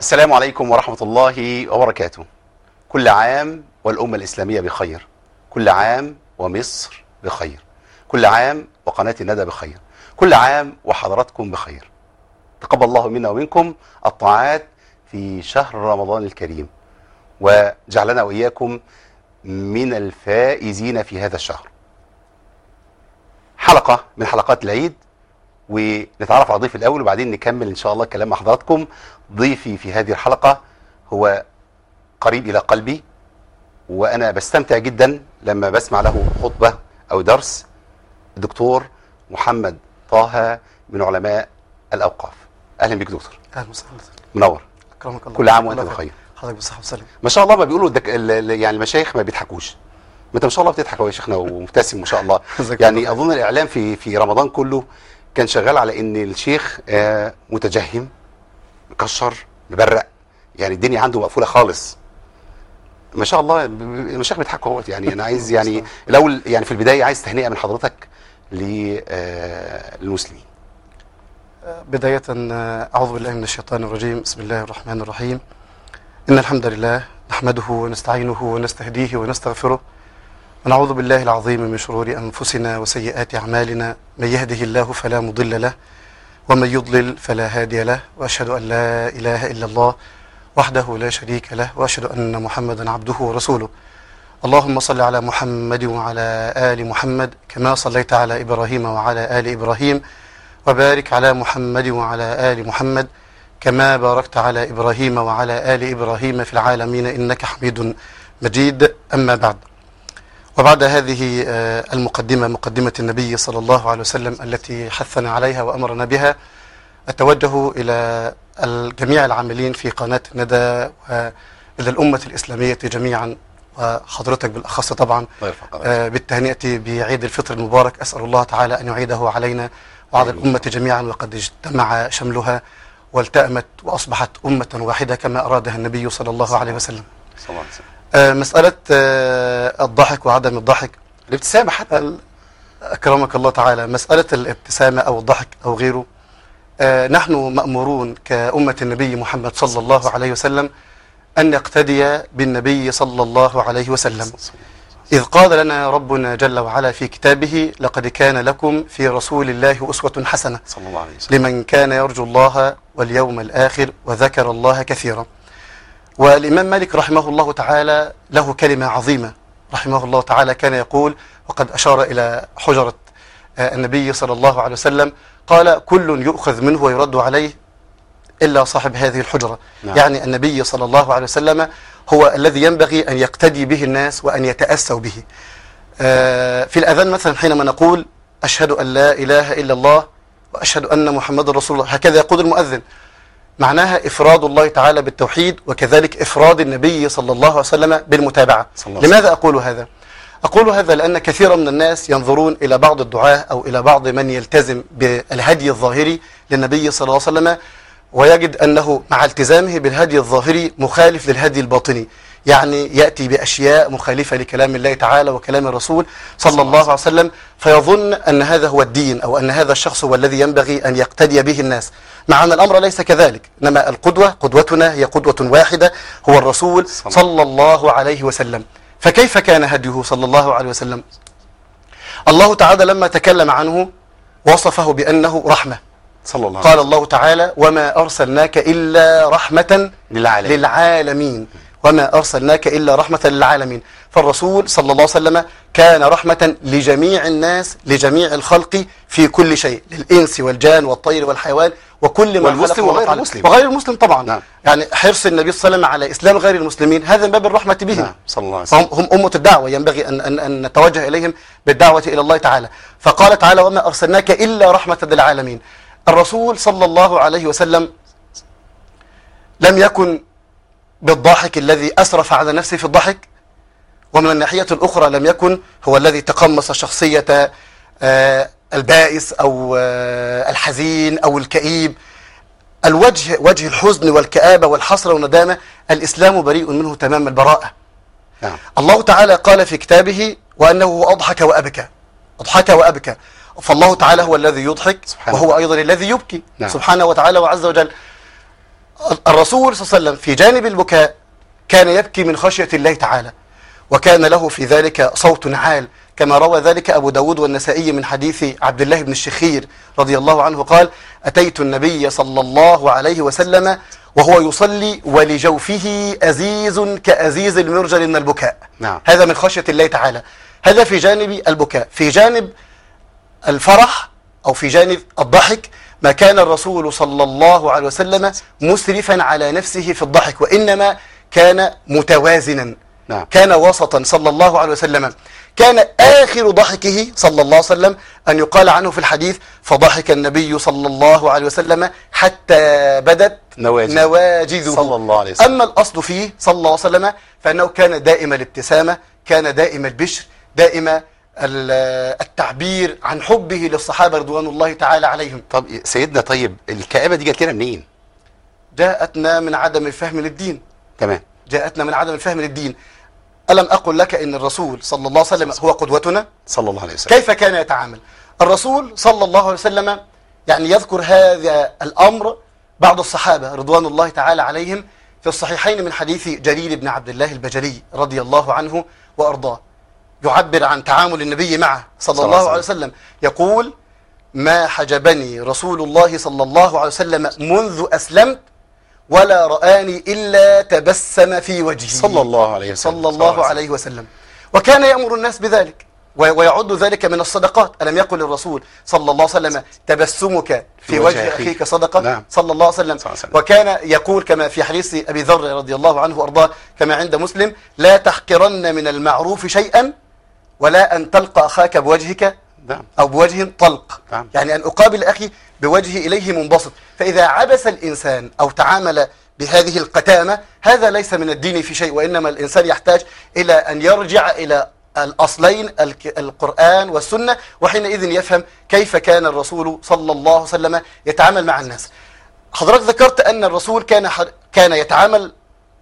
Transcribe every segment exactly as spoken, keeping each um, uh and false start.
السلام عليكم ورحمة الله وبركاته. كل عام والأمة الإسلامية بخير، كل عام ومصر بخير، كل عام وقناة الندى بخير، كل عام وحضراتكم بخير. تقبل الله منا ومنكم الطاعات في شهر رمضان الكريم، وجعلنا وإياكم من الفائزين في هذا الشهر. حلقة من حلقات العيد، ونتعرف على ضيف الأول وبعدين نكمل إن شاء الله الكلام مع حضراتكم. ضيفي في هذه الحلقة هو قريب إلى قلبي، وأنا بستمتع جدا لما بسمع له خطبة أو درس. الدكتور محمد طه من علماء الأوقاف. أهلا بك دكتور. أهلا وسهلا. منور. أكرمك الله. كل عام وأنت بخير. حضرتك بالصحة والسلامة. ما شاء الله، ما بيقولوا الدك... يعني المشايخ ما بيضحكوش، ما انت ما شاء الله بتضحك يا شيخنا ومبتسم ما شاء الله. يعني اظن الاعلام في في رمضان كله كان شغال على ان الشيخ آه متجهم مكشر مبرق، يعني الدنيا عنده مقفوله خالص. ما شاء الله المشايخ بيضحكوا اهوت. يعني انا عايز يعني الاول يعني في البدايه عايز تهنئه من حضرتك للمسلمين. بداية أعوذ بالله من الشيطان الرجيم. بسم الله الرحمن الرحيم. إن الحمد لله نحمده ونستعينه ونستهديه ونستغفره، ونعوذ بالله العظيم من شرور أنفسنا وسيئات أعمالنا. من يهده الله فلا مضل له، ومن يضلل فلا هادي له، وأشهد أن لا إله إلا الله وحده لا شريك له، وأشهد أن محمدا عبده ورسوله. اللهم صل على محمد وعلى آل محمد كما صليت على إبراهيم وعلى آل إبراهيم، وبارك على محمد وعلى آل محمد كما باركت على إبراهيم وعلى آل إبراهيم في العالمين إنك حميد مجيد. أما بعد، وبعد هذه المقدمة، مقدمة النبي صلى الله عليه وسلم التي حثنا عليها وأمرنا بها، أتوجه إلى الجميع العاملين في قناة الندى وإلى الأمة الإسلامية جميعا، وحضرتك بالأخص طبعا بالتهنئة بعيد الفطر المبارك. أسأل الله تعالى أن يعيده علينا وعلى الأمة جميعا، وقد اجتمع شملها والتأمت وأصبحت أمة واحدة كما أرادها النبي صلى الله عليه وسلم. صلى الله عليه وسلم. آه مسألة آه الضحك وعدم الضحك، الابتسامة حتى، أكرمك الله تعالى، مسألة الابتسامة أو الضحك أو غيره، آه نحن مأمورون كأمة النبي محمد صلى الله عليه وسلم أن نقتدي بالنبي صلى الله عليه وسلم، إذ قال لنا ربنا جل وعلا في كتابه: لقد كان لكم في رسول الله أسوة حسنة صلى الله عليه وسلم لمن كان يرجو الله واليوم الآخر وذكر الله كثيرا. والإمام مالك رحمه الله تعالى له كلمة عظيمة رحمه الله تعالى، كان يقول، وقد أشار إلى حجرة النبي صلى الله عليه وسلم، قال: كل يؤخذ منه ويرد عليه إلا صاحب هذه الحجرة. نعم. يعني النبي صلى الله عليه وسلم هو الذي ينبغي أن يقتدي به الناس وأن يتأسوا به. في الأذان مثلا حينما نقول: أشهد أن لا إله إلا الله وأشهد أن محمد رسول الله، هكذا يقول المؤذن، معناها إفراد الله تعالى بالتوحيد، وكذلك إفراد النبي صلى الله عليه وسلم بالمتابعة. لماذا أقول هذا؟ أقول هذا لأن كثيرا من الناس ينظرون إلى بعض الدعاة أو إلى بعض من يلتزم بالهدي الظاهري للنبي صلى الله عليه وسلم، ويجد أنه مع التزامه بالهدي الظاهري مخالف للهدي الباطني، يعني يأتي بأشياء مخالفة لكلام الله تعالى وكلام الرسول صلى الله عليه وسلم، فيظن أن هذا هو الدين أو أن هذا الشخص هو الذي ينبغي أن يقتدي به الناس، مع أن الأمر ليس كذلك. إنما القدوة، قدوتنا هي قدوة واحدة، هو الرسول صلى الله عليه وسلم. فكيف كان هديه صلى الله عليه وسلم؟ الله تعالى لما تكلم عنه وصفه بأنه رحمة، صلى الله عليه وسلم. قال الله تعالى: وما أرسلناك إلا رحمة للعالمين, للعالمين. وما أرسلناك إلا رحمة للعالمين. فالرسول صلى الله عليه وسلم كان رحمة لجميع الناس، لجميع الخلق في كل شيء، للإنس والجان والطير والحيوان وكل ما والمسلم وغير المسلم وغير المسلم طبعا. نعم. يعني حرص النبي صلى الله عليه وسلم على إسلام غير المسلمين هذا من باب الرحمة بهم. نعم. صلى الله عليه وسلم. فهم هم أمة الدعوة، ينبغي أن, أن, أن نتوجه إليهم بالدعوة إلى الله تعالى. فقال تعالى: وما أرسلناك إلا رحمة للعالمين. الرسول صلى الله عليه وسلم لم يكن بالضاحك الذي أسرف على نفسه في الضحك، ومن الناحية الأخرى لم يكن هو الذي تقمص شخصية البائس أو الحزين أو الكئيب. الوجه وجه الحزن والكآبة والحسرة والندامة الإسلام بريء منه تمام البراءة. نعم. الله تعالى قال في كتابه: وأنه هو أضحك وأبكى، أضحك وأبكى. فالله تعالى هو الذي يضحك وهو أيضا الذي يبكي. نعم. سبحانه وتعالى وعز وجل. الرسول صلى الله عليه وسلم في جانب البكاء كان يبكي من خشية الله تعالى، وكان له في ذلك صوت عال، كما روى ذلك أبو داود والنسائي من حديث عبد الله بن الشخير رضي الله عنه قال: أتيت النبي صلى الله عليه وسلم وهو يصلي ولجوفه أزيز كأزيز المرجل من البكاء. نعم. هذا من خشية الله تعالى. هذا في جانب البكاء. في جانب الفرح أو في جانب الضحك ما كان الرسول صلى الله عليه وسلم مسرفا على نفسه في الضحك، وإنما كان متوازنا. نعم. كان وسطا صلى الله عليه وسلم. كان آخر ضحكه صلى الله عليه وسلم أن يقال عنه في الحديث: فضحك النبي صلى الله عليه وسلم حتى بدت نواجذ. نواجذه صلى الله عليه وسلم. أما الأصل فيه صلى الله عليه وسلم فأنه كان دائم الابتسامة، كان دائم البشر، دائم التعبير عن حبه للصحابة رضوان الله تعالى عليهم. طب سيدنا، طيب الكآبة دي جات لنا منين؟ جاءتنا من عدم الفهم للدين. تمام. جاءتنا من عدم الفهم للدين. ألم أقل لك إن الرسول صلى الله عليه وسلم هو قدوتنا؟ صلى الله عليه وسلم. كيف كان يتعامل الرسول صلى الله عليه وسلم؟ يعني يذكر هذا الأمر بعض الصحابة رضوان الله تعالى عليهم في الصحيحين من حديث جرير بن عبد الله البجلي رضي الله عنه وأرضاه، يعبر عن تعامل النبي معه صلى الله عليه وسلم. يقول: ما حجبني رسول الله صلى الله عليه وسلم منذ أسلمت ولا رآني إلا تبسم في وجهي صلى الله عليه وسلم. صلى الله عليه وسلم. وكان يأمر الناس بذلك ويعد ذلك من الصدقات. ألم يقل الرسول صلى الله عليه وسلم: تبسمك في وجه أخيك صدقة؟ نعم. صلى الله عليه وسلم. وكان يقول كما في حديث أبي ذر رضي الله عنه وأرضاه كما عند مسلم: لا تحقرن من المعروف شيئا ولا أن تلقى أخاك بوجهك أو بوجه طلق. نعم. يعني أن أقابل أخي بوجهي إليه منبسط. فإذا عبس الإنسان أو تعامل بهذه القتامة هذا ليس من الدين في شيء، وإنما الإنسان يحتاج إلى أن يرجع إلى الأصلين القرآن والسنة، وحينئذ يفهم كيف كان الرسول صلى الله عليه وسلم يتعامل مع الناس. حضرتك ذكرت أن الرسول كان كان يتعامل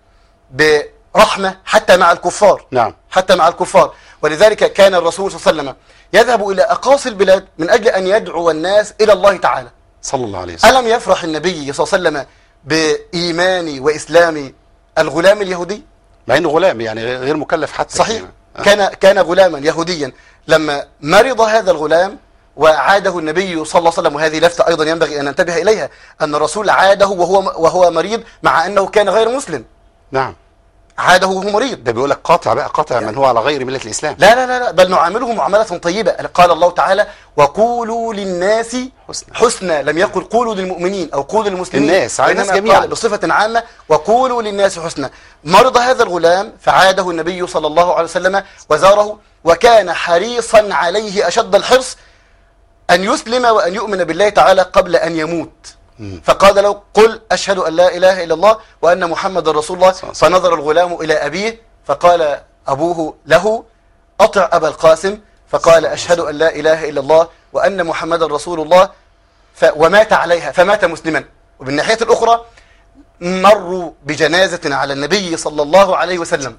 برحمة حتى مع الكفار. نعم. حتى مع الكفار، ولذلك كان الرسول صلى الله عليه وسلم يذهب إلى أقاصي البلاد من أجل أن يدعو الناس إلى الله تعالى صلى الله عليه وسلم. ألم يفرح النبي صلى الله عليه وسلم بإيمان وإسلام الغلام اليهودي؟ مع إنه غلام يعني غير مكلف حتى. صحيح. آه. كان كان غلاما يهوديا. لما مرض هذا الغلام وعاده النبي صلى الله عليه وسلم، وهذه لفتة أيضا ينبغي أن ننتبه إليها، أن الرسول عاده وهو وهو مريض مع أنه كان غير مسلم. نعم. عاده وهو مريض. ده بيقول لك قاطع بقى، قاطع يعني من هو على غير ملة الإسلام. لا لا لا لا، بل نعامله معاملة طيبة. قال الله تعالى: وقولوا للناس حسنا, حسنا. لم يقل قولوا للمؤمنين أو قولوا للمسلمين، الناس على الناس جميعا بصفة عامة وقولوا للناس حسنا. مرض هذا الغلام فعاده النبي صلى الله عليه وسلم وزاره، وكان حريصا عليه أشد الحرص أن يسلم وأن يؤمن بالله تعالى قبل أن يموت. فقال له: قل أشهد أن لا إله إلا الله وأن محمد رسول الله. فنظر الغلام إلى أبيه فقال أبوه له: أطع أبا القاسم. فقال: أشهد أن لا إله إلا الله وأن محمد رسول الله. ف... ومات عليها، فمات مسلما. وبالناحية الأخرى مروا بجنازة على النبي صلى الله عليه وسلم،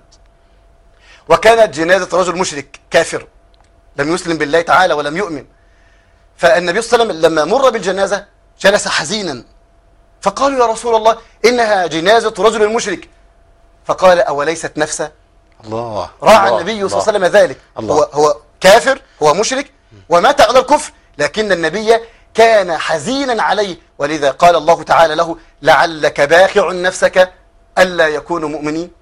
وكانت جنازة رجل مشرك كافر لم يسلم بالله تعالى ولم يؤمن. فالنبي صلى الله عليه وسلم لما مر بالجنازة جلس حزينا، فقالوا: يا رسول الله إنها جنازة رجل مشرك. فقال: أوليست نفسه؟ الله. راعى النبي صلى الله عليه وسلم ذلك. الله. هو, هو كافر، هو مشرك ومات على الكفر، لكن النبي كان حزينا عليه، ولذا قال الله تعالى له: لعلك باخع نفسك ألا يكونوا مؤمنين.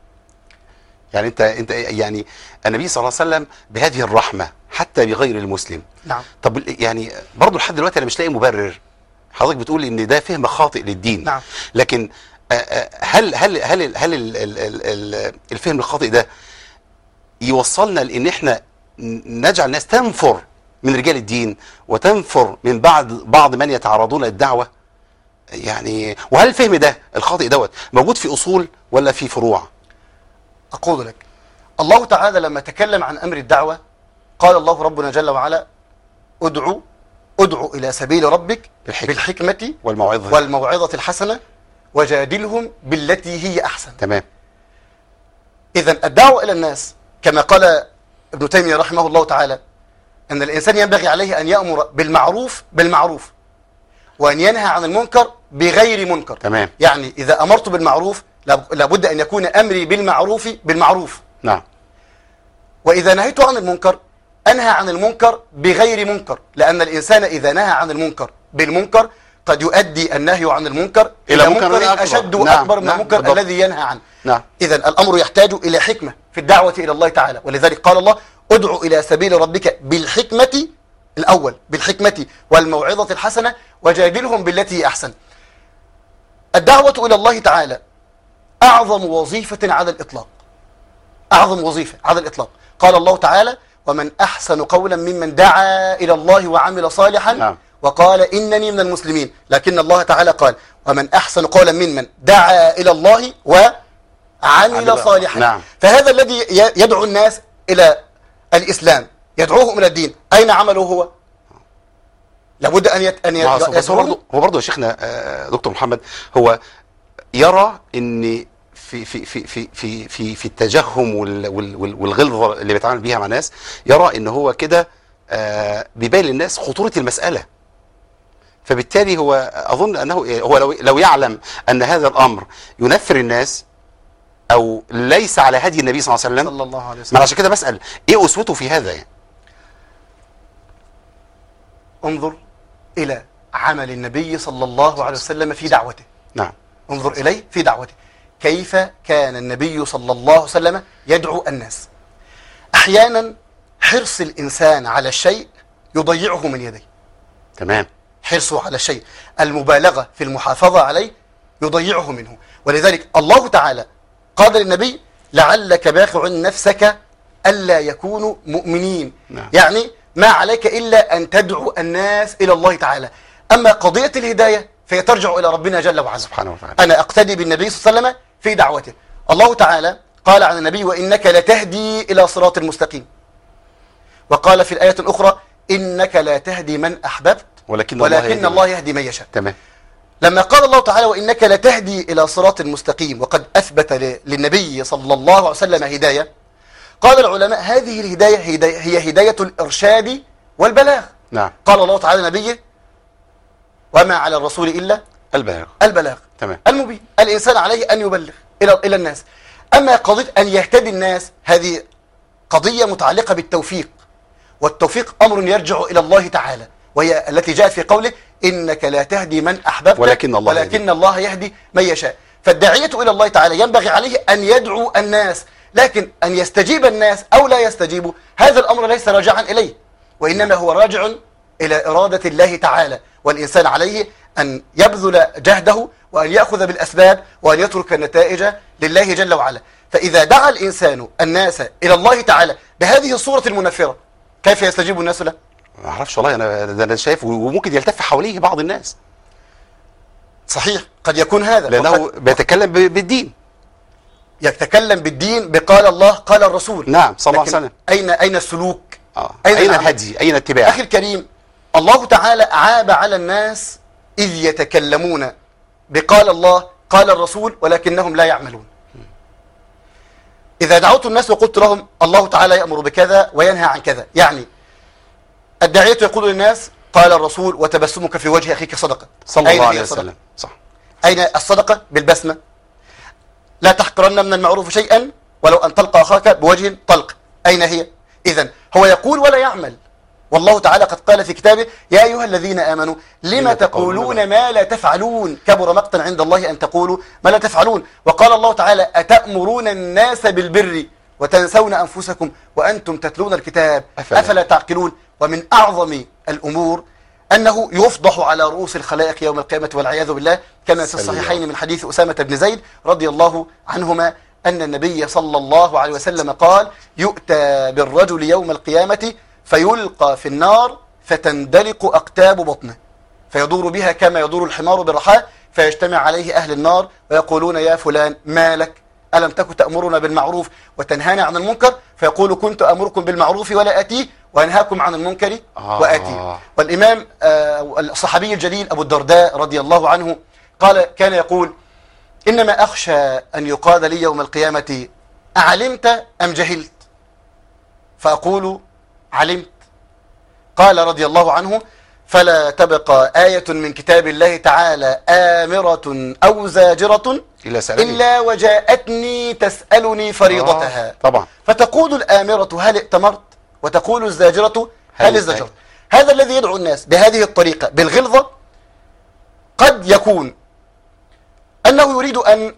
يعني انت انت يعني النبي صلى الله عليه وسلم بهذه الرحمة حتى بغير المسلم. نعم. طب يعني برضه لحد دلوقتي انا مش لاقي مبرر. حضرتك بتقول ان ده فهم خاطئ للدين. نعم. لكن هل هل هل هل الفهم الخاطئ ده يوصلنا لان احنا نجعل الناس تنفر من رجال الدين وتنفر من بعض بعض من يتعرضون للدعوة؟ يعني وهل الفهم ده الخاطئ دوت موجود في اصول ولا في فروع؟ أقول لك، الله تعالى لما تكلم عن أمر الدعوة قال الله ربنا جل وعلا: ادعو ادعو إلى سبيل ربك بالحكمة, بالحكمة والموعظة والموعظة الحسنة وجادلهم بالتي هي أحسن. تمام. إذن الدعوة إلى الناس كما قال ابن تيمية رحمه الله تعالى أن الإنسان ينبغي عليه أن يأمر بالمعروف بالمعروف وأن ينهى عن المنكر بغير منكر. تمام. يعني إذا أمرت بالمعروف لابد أن يكون أمري بالمعروف بالمعروف. نعم. وإذا نهيت عن المنكر أنهى عن المنكر بغير منكر، لأن الإنسان إذا نهى عن المنكر بالمنكر قد يؤدي النهي عن المنكر إلى منكر أشد وأكبر من المنكر الذي ينهى عنه. نعم. إذن الأمر يحتاج إلى حكمة في الدعوة إلى الله تعالى، ولذلك قال الله ادع إلى سبيل ربك بالحكمة الأول، بالحكمة والموعظة الحسنة وجادلهم بالتي هي أحسن. الدعوة إلى الله تعالى أعظم وظيفة على الإطلاق، أعظم وظيفة على الإطلاق. قال الله تعالى ومن أحسن قولا ممن دعا إلى الله وعمل صالحا. نعم. وقال إنني من المسلمين. لكن الله تعالى قال ومن أحسن قولا ممن دعا إلى الله وعمل صالحا. نعم. فهذا الذي يدعو الناس إلى الإسلام يدعوهم إلى الدين، أين عمله هو؟ لابد أن يت... أن يت... هو برضه هو برضه يا شيخنا دكتور محمد، هو يرى ان في في في في في في, في التجهم والغلظه اللي بيتعامل بيها مع الناس، يرى ان هو كده بيبين للناس خطوره المساله. فبالتالي هو اظن انه هو لو لو يعلم ان هذا الامر ينفر الناس او ليس على هدي النبي صلى الله عليه وسلم، صلى الله عليه وسلم. عشان كده بسال ايه اسوته في هذا يعني؟ انظر الى عمل النبي صلى الله عليه وسلم في دعوته. نعم. انظر اليه في دعوته، كيف كان النبي صلى الله عليه وسلم يدعو الناس. احيانا حرص الانسان على الشيء يضيعه من يديه. تمام. حرصه على الشيء، المبالغة في المحافظة عليه يضيعه منه. ولذلك الله تعالى قال للنبي لعلك باخع نفسك ألا يكونوا مؤمنين. نعم. يعني ما عليك إلا أن تدعو الناس إلى الله تعالى. أما قضية الهداية فهي ترجع إلى ربنا جل وعلا سبحانه وتعالى. أنا أقتدي بالنبي صلى الله عليه وسلم في دعوته. الله تعالى قال عن النبي وإنك لتهدي إلى صراط مستقيم، وقال في الآية الأخرى إنك لا تهدي من أحببت ولكن, ولكن الله, الله يهدي من يشاء. تمام. لما قال الله تعالى وإنك لتهدي إلى صراط مستقيم وقد أثبت للنبي صلى الله عليه وسلم هداية، قال العلماء هذه الهداية هي هداية الإرشاد والبلاغ. نعم. قال الله تعالى نبيه وما على الرسول إلا البلاغ البلاغ تمام المبين. الإنسان عليه أن يبلغ إلى إلى الناس. أما قضية أن يهتدي الناس هذه قضية متعلقة بالتوفيق، والتوفيق أمر يرجع إلى الله تعالى، وهي التي جاءت في قوله إنك لا تهدي من أحببت ولكن الله, ولكن يهدي. الله يهدي من يشاء. فالداعية إلى الله تعالى ينبغي عليه أن يدعو الناس، لكن أن يستجيب الناس أو لا يستجيبوا هذا الأمر ليس راجعا إليه، وإنما هو راجع إلى إرادة الله تعالى. والإنسان عليه أن يبذل جهده وأن يأخذ بالأسباب وأن يترك النتائج لله جل وعلا. فإذا دعا الإنسان الناس إلى الله تعالى بهذه الصورة المنفرة كيف يستجيب الناس له؟ ما اعرفش والله، انا ده انا شايف وممكن يلتف حواليه بعض الناس. صحيح قد يكون هذا، لانه بيتكلم بالدين، يتكلم بالدين بقال الله قال الرسول. نعم صلى الله عليه وسلم. اين اين السلوك؟ آه. اين, أين الهدي؟ اين الاتباع؟ اخي الكريم، الله تعالى عاب على الناس اذ يتكلمون بقال الله قال الرسول ولكنهم لا يعملون. اذا دعوت الناس وقلت لهم الله تعالى يأمر بكذا وينهى عن كذا، يعني الداعية يقول للناس قال الرسول وتبسمك في وجه أخيك صدقة. صلى الله عليه وسلم. صح. أين الصدقة؟ بالبسمة. لا تحقرن من المعروف شيئا ولو أن تلقى أخاك بوجه طلق. أين هي؟ إذن هو يقول ولا يعمل. والله تعالى قد قال في كتابه يا أيها الذين آمنوا لما تقولون ما لا تفعلون كبر مقتا عند الله أن تقولوا ما لا تفعلون. وقال الله تعالى أتأمرون الناس بالبر وتنسون أنفسكم وأنتم تتلون الكتاب أفلا, أفلا تعقلون. ومن أعظم الأمور أنه يفضح على رؤوس الخلائق يوم القيامة والعياذ بالله، كما في الصحيحين من حديث أسامة بن زيد رضي الله عنهما أن النبي صلى الله عليه وسلم قال يؤتى بالرجل يوم القيامة فيلقى في النار فتندلق أقتاب بطنه فيدور بها كما يدور الحمار بالرحاء، فيجتمع عليه أهل النار ويقولون يا فلان ما لك ألم تكن تأمرنا بالمعروف وتنهانا عن المنكر؟ فيقول كنت أمركم بالمعروف ولا أتيه وأنهاكم عن المنكر آه. وأتيه. والإمام آه الصحابي الجليل أبو الدرداء رضي الله عنه قال كان يقول إنما أخشى أن يقال لي يوم القيامة أعلمت أم جهلت؟ فأقول علمت. قال رضي الله عنه فلا تبقى آية من كتاب الله تعالى آمرة أو زاجرة إلا سألني إلا وجاءتني تسألني فريضتها. آه طبعا. فتقول الآمرة هل ائتمرت، وتقول الزاجرة هل هل ازدجرت. هذا الذي يدعو الناس بهذه الطريقة بالغلظة قد يكون أنه يريد أن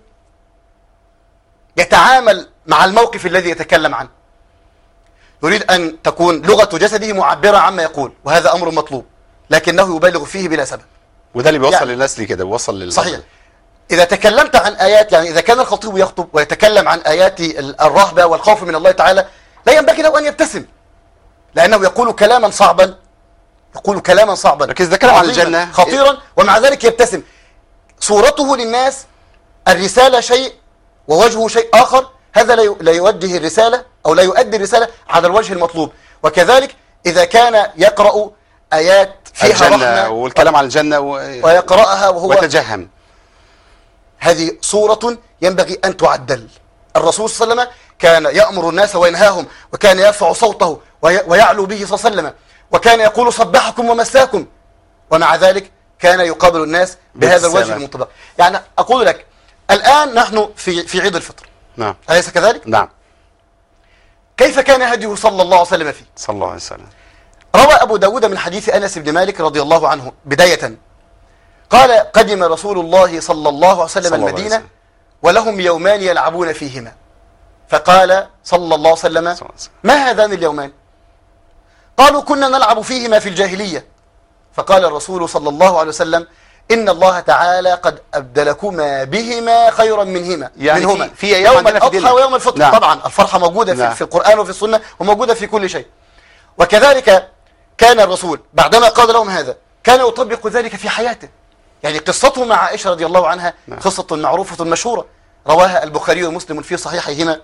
يتعامل مع الموقف الذي يتكلم عنه، يريد أن تكون لغة جسده معبرة عما يقول، وهذا أمر مطلوب، لكنه يبالغ فيه بلا سبب. وده اللي بيوصل يعني للناس ليه كده، بيوصل لل صحيح. إذا تكلمت عن آيات، يعني إذا كان الخطيب يخطب ويتكلم عن آيات الرهبة والخوف من الله تعالى، لا ينبغي له أن يبتسم، لأنه يقول كلاما صعبا، يقول كلاما صعبا لكن إذا كلام عن الجنة خطيرا، ومع ذلك يبتسم. صورته للناس الرسالة شيء ووجهه شيء آخر، هذا لا يوجه الرسالة أو لا يؤدي الرسالة على الوجه المطلوب. وكذلك إذا كان يقرأ آيات فيها الجنة رحمة والكلام عن الجنة و... ويقرأها وهو ويتجهم، هذه صورة ينبغي أن تعدل. الرسول صلى الله عليه وسلم كان يأمر الناس وينهاهم، وكان يرفع صوته ويعلو به صلى الله عليه وسلم، وكان يقول صبحكم ومساكم، ومع ذلك كان يقابل الناس بهذا الوجه المنطبق. يعني أقول لك الآن نحن في في عيد الفطر، نعم، أليس كذلك؟ نعم. كيف كان هديه صلى الله عليه وسلم فيه؟ صلى الله عليه وسلم. روى أبو داود من حديث أنس بن مالك رضي الله عنه بداية قال: قدم رسول الله صلى الله عليه وسلم المدينة ولهم يومان يلعبون فيهما، فقال صلى الله عليه وسلم: ما هذان اليومان؟ قالوا: كنا نلعب فيهما في الجاهلية. فقال الرسول صلى الله عليه وسلم: إن الله تعالى قد أبدلكما بهما خيرا منهما، يعني منهما في, في يوم الأضحى ويوم الفطر. نعم. طبعا الفرحة موجودة نعم. في, في القرآن وفي السنة، وموجودة في كل شيء. وكذلك كان الرسول بعدما قال لهم هذا كان يطبق ذلك في حياته. يعني قصته مع عائشة رضي الله عنها نعم. قصة معروفة مشهورة رواها البخاري ومسلم في صحيحيهما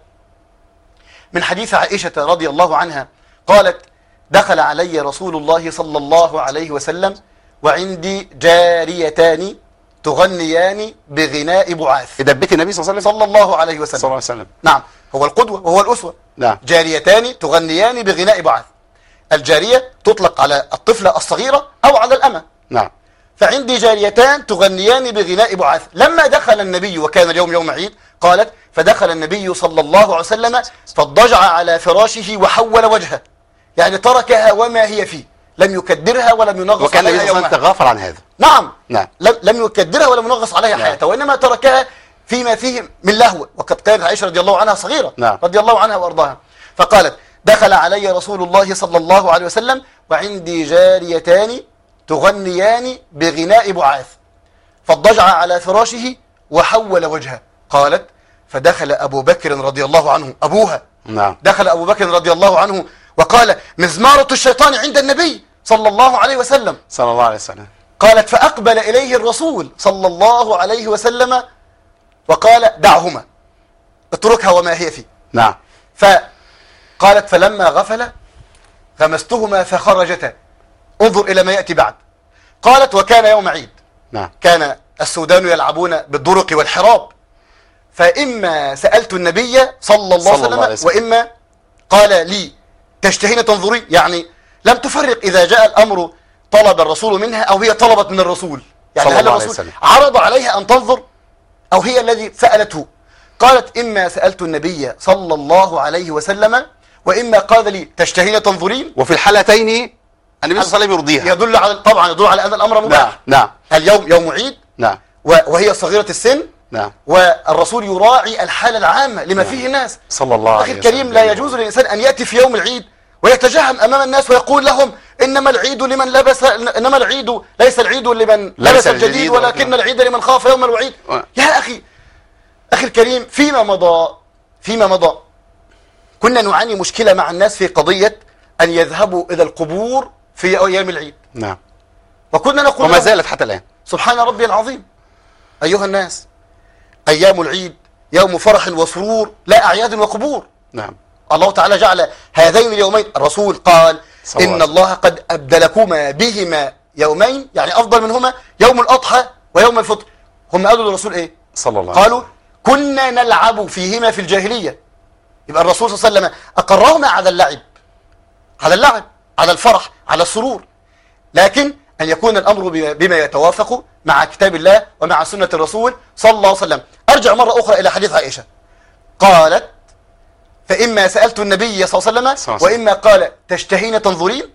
من حديث عائشة رضي الله عنها قالت: دخل علي رسول الله صلى الله عليه وسلم وعندي جاريتان تغنيان بغناء بعاث. ده بيت النبي صلى الله عليه وسلم صلى الله عليه وسلم. صلى الله عليه وسلم. نعم، هو القدوة وهو الأسوة. نعم. جاريتان تغنيان بغناء بعاث. الجارية تطلق على الطفلة الصغيرة أو على الأمة. نعم. فعندي جاريتان تغنيان بغناء بعاث. لما دخل النبي وكان اليوم يوم عيد قالت: فدخل النبي صلى الله عليه وسلم فاضطجع على فراشه وحول وجهه، يعني تركها وما هي فيه، لم يكدرها ولم ينغص وكان عليها النبي صلى الله عليه وسلم تغافل عن هذا. نعم. نعم. لم, لم يكدرها ولم ينغص عليها نعم. حياته، وإنما تركها فيما فيه من لهو، وقد كانت عائشة رضي الله عنها صغيرة. نعم. رضي الله عنها وأرضاها. فقالت: دخل علي رسول الله صلى الله عليه وسلم وعندي جاريتان تغنيان بغناء بعاث، فاضطجع على فراشه وحول وجهه. قالت: فدخل أبو بكر رضي الله عنه، أبوها. نعم. دخل أبو بكر رضي الله عنه وقال: مزمارة الشيطان عند النبي صلى الله عليه وسلم. صلى الله عليه وسلم. قالت: فأقبل إليه الرسول صلى الله عليه وسلم وقال: دعهما، اتركها وما هي فيه. نعم. فقالت: فلما غفل غمستهما فخرجتا. انظر إلى ما يأتي بعد. قالت: وكان يوم عيد. نعم. كان السودان يلعبون بالدرق والحراب، فإما سألت النبي صلى الله عليه وسلم, وسلم وإما قال لي: تشتهين تنظرين، يعني لم تفرق إذا جاء الأمر طلب الرسول منها أو هي طلبت من الرسول، يعني هل الرسول عرض عليها أن تنظر أو هي الذي سألته؟ قالت: إما سألت النبي صلى الله عليه وسلم وإما قال لي: تشتهين تنظرين. وفي الحالتين النبي صلى الله عليه وسلم يرضيها، يدل على طبعا يدل على أن الأمر مباح. نعم. نعم. اليوم يوم عيد. نعم. وهي صغيرة السن. نعم. والرسول يراعي الحالة العامة لما نعم. فيه الناس. صلى الله عليه وسلم. وسلم. أخي الكريم، لا يجوز للإنسان أن يأتي في يوم العيد ويتجهم أمام الناس ويقول لهم: إنما العيد لمن لبس، إنما العيد ليس العيد لمن لبس الجديد، ولكن العيد لمن خاف يوم الوعيد. و... يا أخي أخي الكريم، فيما مضى فيما مضى كنا نعاني مشكلة مع الناس في قضية أن يذهبوا إلى القبور في أيام العيد. نعم. وكنا نقول وما زالت حتى الآن. سبحان ربي العظيم. أيها الناس، أيام العيد يوم فرح وسرور، لا أعياد وقبور. نعم. الله تعالى جعل هذين اليومين، الرسول قال: إن الله قد أبدلكما بهما يومين، يعني أفضل منهما، يوم الأضحى ويوم الفطر. هم قالوا للرسول إيه؟ صلى الله عليه قالوا: كنا نلعب فيهما في الجاهلية. يبقى الرسول صلى الله عليه وسلم أقرهما على اللعب، على اللعب، على الفرح، على السرور. لكن أن يكون الأمر بما- بما يتوافق مع كتاب الله ومع سنة الرسول صلى الله عليه وسلم. أرجع مرة أخرى إلى حديث عائشة، قالت: فإما سألت النبي صلى الله عليه صلى وسلم الله عليه وإما قال: تشتهين تنظرين؟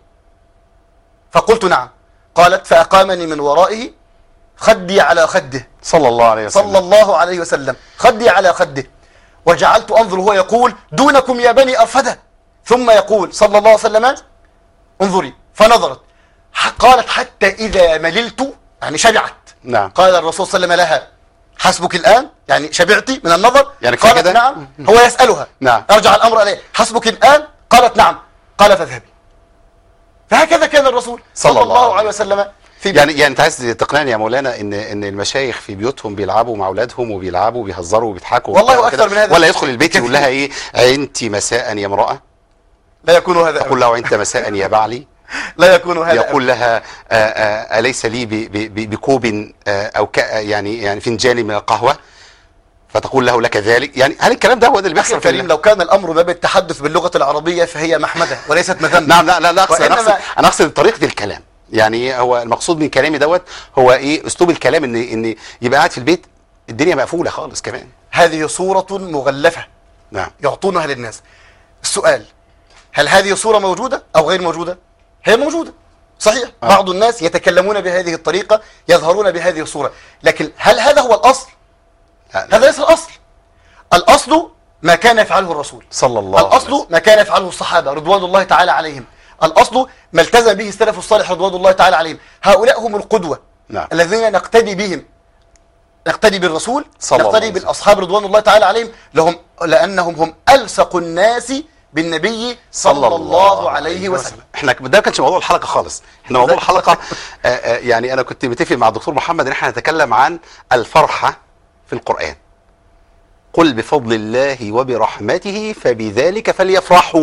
فقلت: نعم. قالت: فأقامني من ورائه خدي على خده صلى الله عليه وسلم. صلى الله عليه وسلم، خدي على خده، وجعلت أنظر وهو يقول: دونكم يا بني أرفدة، ثم يقول صلى الله عليه وسلم: انظري. فنظرت، ح- قالت: حتى إذا مللت، يعني شبعت. نعم. قال الرسول صلى الله عليه وسلم لها: حسبك الآن، يعني شبعتي من النظر؟ يعني كفاية قالت: كده؟ نعم. هو يسألها. نعم. أرجع الأمر عليه: حسبك الآن؟ قالت: نعم. قال: فاذهبي. فهكذا كان الرسول صلى الله عليه وسلم في يعني يعني انت عايز تقنعني يا مولانا ان ان المشايخ في بيوتهم بيلعبوا مع اولادهم وبيلعبوا وبيهزروا وبيضحكوا والله وبتاع وأكثر كده، من هذا ولا يدخل البيت يقول كثير. لها ايه: انت مساء يا امراه، لا يكون هذا تقول أبداً. له انت مساء يا بعلي، لا يكون هذا أبداً. يقول لها آآ آآ اليس لي ب- ب- ب- بكوب آآ او ك- يعني يعني فنجان من القهوه، فتقول له لك ذلك. يعني هل الكلام ده هو ده اللي أخي بيحصل في الكريم، لو كان الأمر باب التحدث باللغة العربية فهي محمدة وليست مذمة. نعم لا لا لا اقصد انا وإنما- اقصد انا اقصد طريقه الكلام. يعني هو المقصود من كلامي دوت هو ايه؟ اسلوب الكلام، ان ان يبقى قاعد في البيت الدنيا مقفوله خالص كمان. هذه صورة مغلفة نعم. يعطونها للناس. السؤال: هل هذه صورة موجودة أو غير موجودة؟ هي موجودة، صحيح. آه. بعض الناس يتكلمون بهذه الطريقة، يظهرون بهذه الصورة، لكن هل هذا هو الأصل؟ لا لا. هذا ليس الأصل. الأصل ما كان يفعله الرسول، صلى الله عليه الأصل وسلم. ما كان يفعله الصحابة رضوان الله تعالى عليهم، الأصل ما التزم به السلف الصالح رضوان الله تعالى عليهم. هؤلاء هم القدوة. نعم. الذين نقتدي بهم، نقتدي بالرسول، صلى الله نقتدي عليه وسلم. بالأصحاب رضوان الله تعالى عليهم، لهم لأنهم هم ألصق الناس بالنبي صلى الله عليه وسلم. احنا ده ما كانش موضوع الحلقه خالص، احنا موضوع الحلقه آه، آه، يعني انا كنت متفق مع الدكتور محمد ان احنا نتكلم عن الفرحه في القرآن. قل بفضل الله وبرحمته فبذلك فليفرحوا.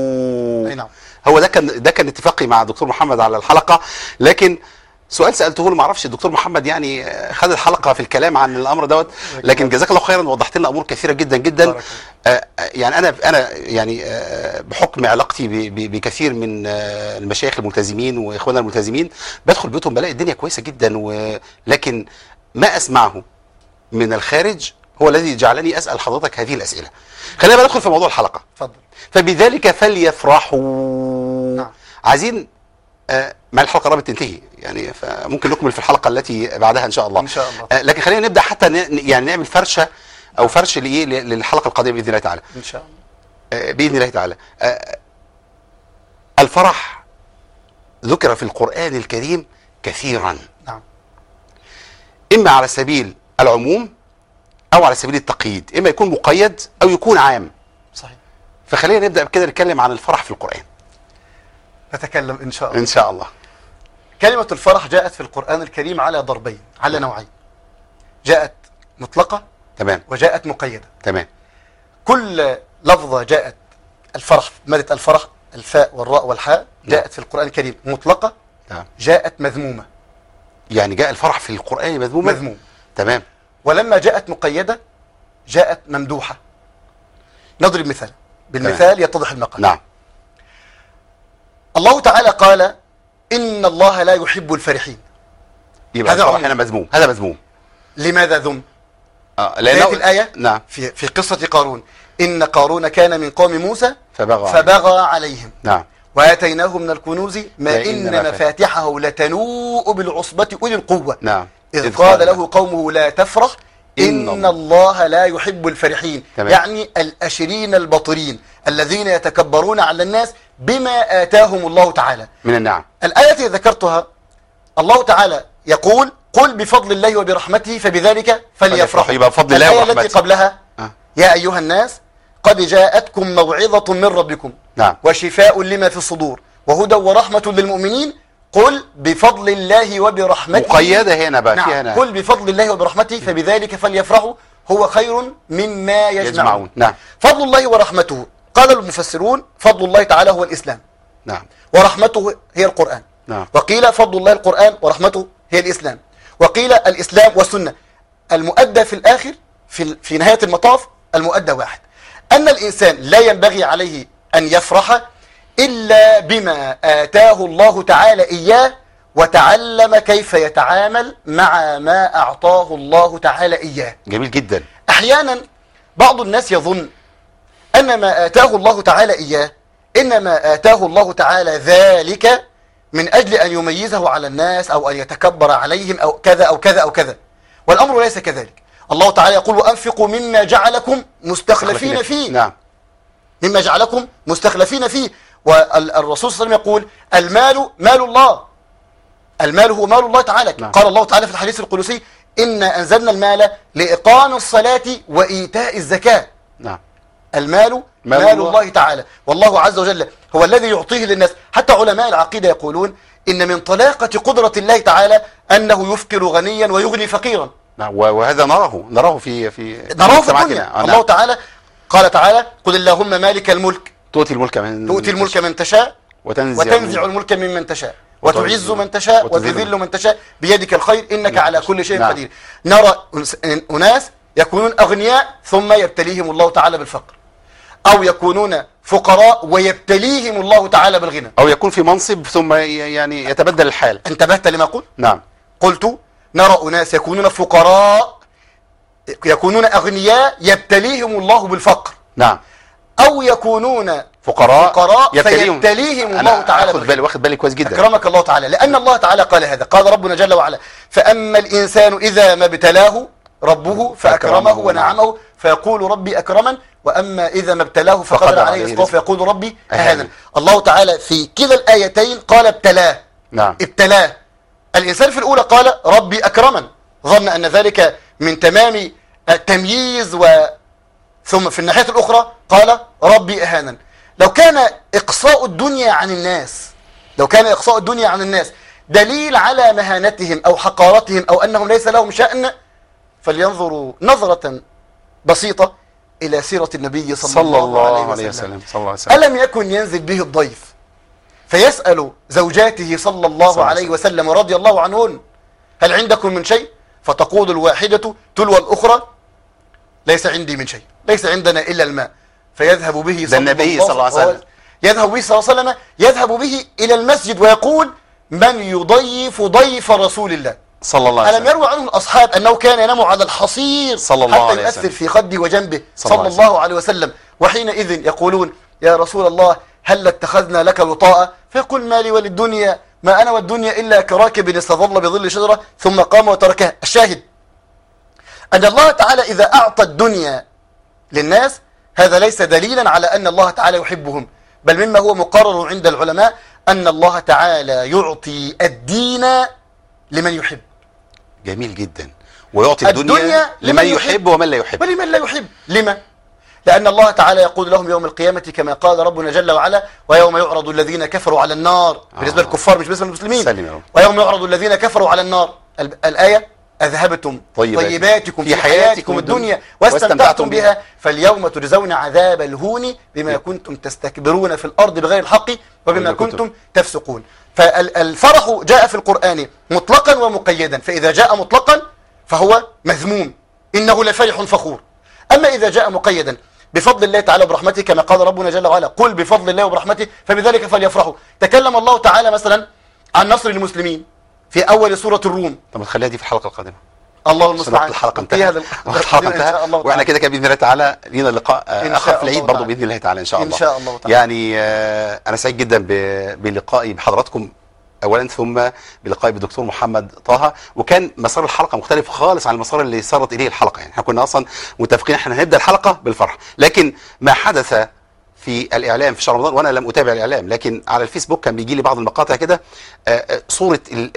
أي نعم. هو ده كان ده كان اتفاقي مع الدكتور محمد على الحلقه. لكن سؤال سالته له، ما اعرفش الدكتور محمد يعني خد الحلقه في الكلام عن الامر دوت، لكن جزاك الله خيرا وضحت لنا امور كثيره جدا جدا. بارك آه يعني انا انا يعني آه بحكم علاقتي ب- ب- بكثير من آه المشايخ الملتزمين واخواننا الملتزمين، بدخل بيوتهم بلاقي الدنيا كويسه جدا، ولكن ما اسمعه من الخارج هو الذي جعلني اسال حضرتك هذه الاسئله. خلينا بقى ندخل في موضوع الحلقه. اتفضل. فبذلك فليفرحوا. نعم. عايزين آه ما الحلقه قربت تنتهي يعني، فممكن نكمل في الحلقه التي بعدها ان شاء الله. إن شاء الله. آه لكن خلينا نبدا حتى ن- يعني نعمل فرشه او فرش لايه للحلقه القادمه باذن الله تعالى. إن شاء الله. آه باذن الله تعالى. آه الفرح ذكر في القران الكريم كثيرا، نعم. اما على سبيل العموم او على سبيل التقييد، اما يكون مقيد او يكون عام. صحيح. فخلينا نبدا كده نتكلم عن الفرح في القران نتكلم إن شاء الله. ان شاء الله. كلمة الفرح جاءت في القرآن الكريم على ضربين، على نوعين. جاءت مطلقة تمام وجاءت مقيدة. تمام. كل لفظة جاءت الفرح، مادة الفرح الفاء والراء والحاء، جاءت في القرآن الكريم مطلقة، تمام. جاءت مذمومة. يعني جاء الفرح في القران مذموم مذموم. تمام. ولما جاءت مقيدة جاءت ممدوحة. نضرب مثال، بالمثال يتضح المقال. نعم. الله تعالى قال: إن الله لا يحب الفرحين. يبقى هذا الفرح عموم. هنا مذموم، هذا مذموم. لماذا ذم؟ اه بداية الآية نعم. في في قصة قارون: إن قارون كان من قوم موسى فبغى فبغى عليهم نعم. وآتيناه من الكنوز ما وإن إن مفاتحه لتنوء بالعصبة أولي القوة نعم. إذ قال له قومه لا تفرح إن إن الله لا يحب الفرحين. تمام. يعني الأشرين البطرين الذين يتكبرون على الناس بما آتاهم الله تعالى. من النعم. الآية التي ذكرتها الله تعالى يقول: قل بفضل الله وبرحمته فبذلك فليفرحوا. يبقى بفضل الله الآية ورحمته. التي قبلها: آه. يا أيها الناس قد جاءتكم موعظة من ربكم نعم. وشفاء لما في الصدور وهدى ورحمة للمؤمنين قل بفضل الله وبرحمته. مقيدة هنا بقى نعم. فيها هنا. قل بفضل الله وبرحمته فبذلك فليفرحوا هو خير مما يجمعون, يجمعون. نعم. فضل الله ورحمته، قال المفسرون: فضل الله تعالى هو الإسلام، نعم. ورحمته هي القرآن. نعم. وقيل فضل الله القرآن ورحمته هي الإسلام، وقيل الإسلام والسنة. المؤدى في الآخر في في نهاية المطاف المؤدى واحد، أن الإنسان لا ينبغي عليه أن يفرح إلا بما آتاه الله تعالى إياه وتعلم كيف يتعامل مع ما أعطاه الله تعالى إياه. جميل جدا. أحيانا بعض الناس يظن أن ما آتاه الله تعالى إياه إنما آتاه الله تعالى ذلك من أجل أن يميزه على الناس أو أن يتكبر عليهم أو كذا أو كذا أو كذا، والأمر ليس كذلك. الله تعالى يقول وأنفقوا مما جعلكم مستخلفين فيه. نعم. مما جعلكم مستخلفين فيه. والرسول صلى الله عليه وسلم يقول المال مال الله، المال هو مال الله تعالى. نعم. قال الله تعالى في الحديث القدسي إنا أنزلنا المال لإقام الصلاة وإيتاء الزكاة. نعم. المال مال, مال الله. الله تعالى، والله عز وجل هو الذي يعطيه للناس. حتى علماء العقيدة يقولون إن من طلاقة قدرة الله تعالى أنه يفقر غنيا ويغني فقيرا. نعم. وهذا نراه نراه في في نراه في الدنيا. الله نعم. تعالى قال تعالى قل اللهم مالك الملك تؤتي الملك من تؤتي الملك من تشاء وتنزع, وتنزع الملك ممن تشاء وتعز من تشاء وتذل من تشاء بيدك الخير إنك على كل شيء قدير. نعم. نرى أناس يكونون أغنياء ثم يبتليهم الله تعالى بالفقر، أو يكونون فقراء ويبتليهم الله تعالى بالغنى، أو يكون في منصب ثم يعني يتبدل الحال. انتبهت لما قلت؟ نعم. قلت نرى أناس يكونون فقراء يكونون أغنياء يبتليهم الله بالفقر. نعم. أو يكونون فقراء, فقراء يبتليهم فيبتليهم الله تعالى بالغنى. بالي واخد بالي كويس جدا. أكرمك الله تعالى، لأن الله تعالى قال هذا. قال ربنا جل وعلا فأما الإنسان إذا ما ابتلاه ربه فأكرمه ونعمه فيقول ربي أكرمن، وأما إذا ما ابتلاه فقدر عليه رزقه فيقول ربي أهانا. الله تعالى في كلا الآيتين قال ابتلاه. نعم. ابتلاه. الإنسان في الأولى قال ربي أكرمن، ظن أن ذلك من تمام التمييز، و ثم في الناحية الأخرى قال ربي أهانا. لو كان إقصاء الدنيا عن الناس لو كان إقصاء الدنيا عن الناس دليل على مهانتهم أو حقارتهم أو أنهم ليس لهم شأن، فلينظروا نظرة بسيطة إلى سيرة النبي صلى, صلى الله عليه وسلم, وسلم. صلى الله عليه وسلم. ألم يكن ينزل به الضيف فيسأل زوجاته صلى الله صلى عليه وسلم ورضي الله عنهن هل عندكم من شيء؟ فتقول الواحدة تلو الأخرى ليس عندي من شيء، ليس عندنا إلا الماء. فيذهب به صلى, النبي صلى الله عليه وسلم يذهب به صلى الله عليه وسلم يذهب به إلى المسجد ويقول من يضيف ضيف رسول الله صلى الله عليه وسلم. ألم يروى عنه الأصحاب أنه كان ينام على الحصير صلى الله حتى يؤثر في خده وجنبه صلى, صلى الله عليه وسلم. وحينئذ يقولون يا رسول الله هل اتخذنا لك وطاء؟ فيقول مالي وللدنيا، ما أنا والدنيا إلا كراكب استظل بظل شجرة ثم قام وتركها. الشاهد أن الله تعالى إذا أعطى الدنيا للناس هذا ليس دليلا على أن الله تعالى يحبهم، بل مما هو مقرر عند العلماء أن الله تعالى يعطي الدين لمن يحب. جميل جدا. ويعطي الدنيا, الدنيا لمن يحب, يحب ومن لا يحب. ولمن لا يحب. لما؟ لأن الله تعالى يقول لهم يوم القيامة كما قال ربنا جل وعلا ويوم يعرض الذين كفروا على النار. بالنسبة آه. للكفار مش بالنسبة للمسلمين. ويوم يعرض الذين كفروا على النار. الآية أذهبتم طيباتكم, طيباتكم في حياتكم الدنيا واستمتعتم بها فاليوم تجزون عذاب الهون بما كنتم تستكبرون في الأرض بغير الحق وبما كنتم تفسقون. فالفرح جاء في القرآن مطلقا ومقيدا، فإذا جاء مطلقا فهو مذموم إنه لفرح فخور. أما إذا جاء مقيدا بفضل الله تعالى وبرحمته كما قال ربنا جل وعلا قل بفضل الله وبرحمته فبذلك فليفرحوا. تكلم الله تعالى مثلا عن نصر المسلمين في أول سورة الروم. طب تخليها دي في الحلقة القادمة. الله المستعان. الحلقة انتهت. الحلقة انتهت. واحنا كده كده بإذن الله تعالى لينا لقاء آخر في العيد برضه بإذن الله تعالى إن شاء الله. إن شاء الله تعالى. يعني آه أنا سعيد جدا بلقائي بحضراتكم أولا، ثم بلقائي بالدكتور محمد طه، وكان مسار الحلقة مختلف خالص عن المسار اللي صارت إليه الحلقة. يعني احنا كنا أصلا متفقين احنا هنبدأ الحلقة بالفرح، لكن ما حدث في الإعلام في شهر رمضان، وأنا لم أتابع الإعلام لكن على الفيسبوك كان بيجي لي بعض المقاطع كده صورة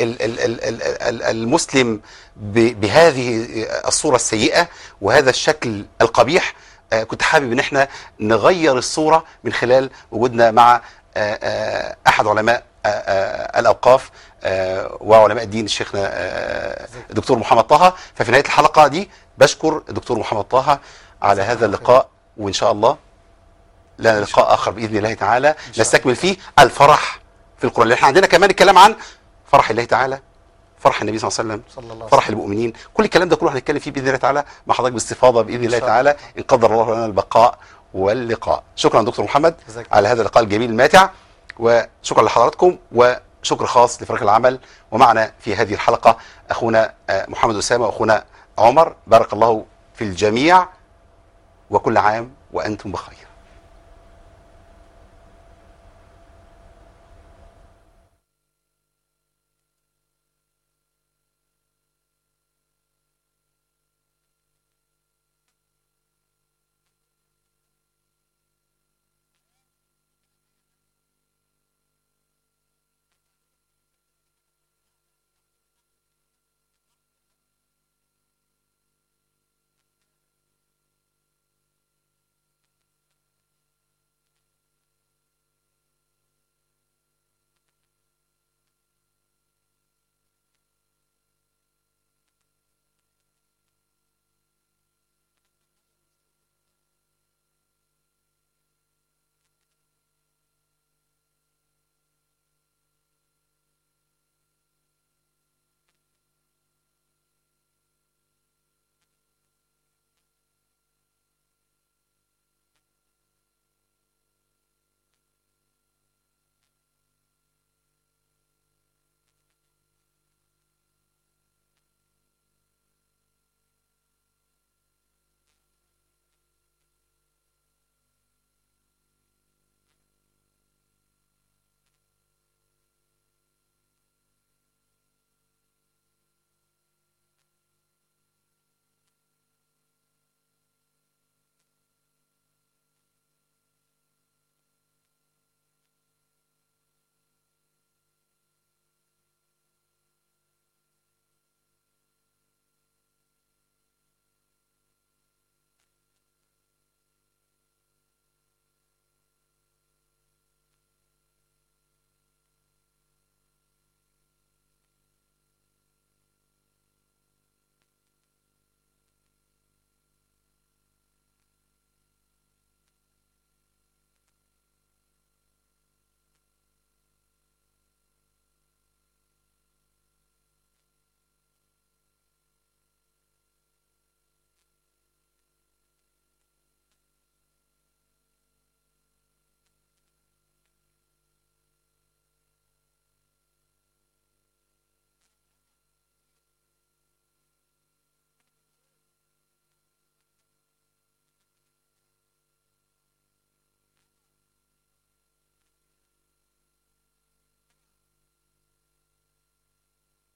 المسلم بهذه الصورة السيئة وهذا الشكل القبيح. كنت حابب ان احنا نغير الصورة من خلال وجودنا مع أحد علماء الأوقاف وعلماء الدين شيخنا الدكتور محمد طه. ففي نهاية الحلقة دي بشكر الدكتور محمد طه على هذا اللقاء، وإن شاء الله لنا لقاء آخر بإذن الله تعالى نستكمل فيه الفرح في القرآن. احنا عندنا كمان الكلام عن فرح الله تعالى، فرح النبي صلى الله عليه وسلم، فرح المؤمنين، كل الكلام ده كله هنتكلم فيه بإذن الله تعالى مع حضرتك باستفاضة بإذن الله تعالى إن قدر الله لنا البقاء واللقاء. شكرا دكتور محمد على هذا اللقاء الجميل الماتع، وشكرا لحضراتكم، و شكر خاص لفريق العمل، ومعنا في هذه الحلقة أخونا محمد أسامة وأخونا عمر. بارك الله في الجميع، وكل عام وأنتم بخير.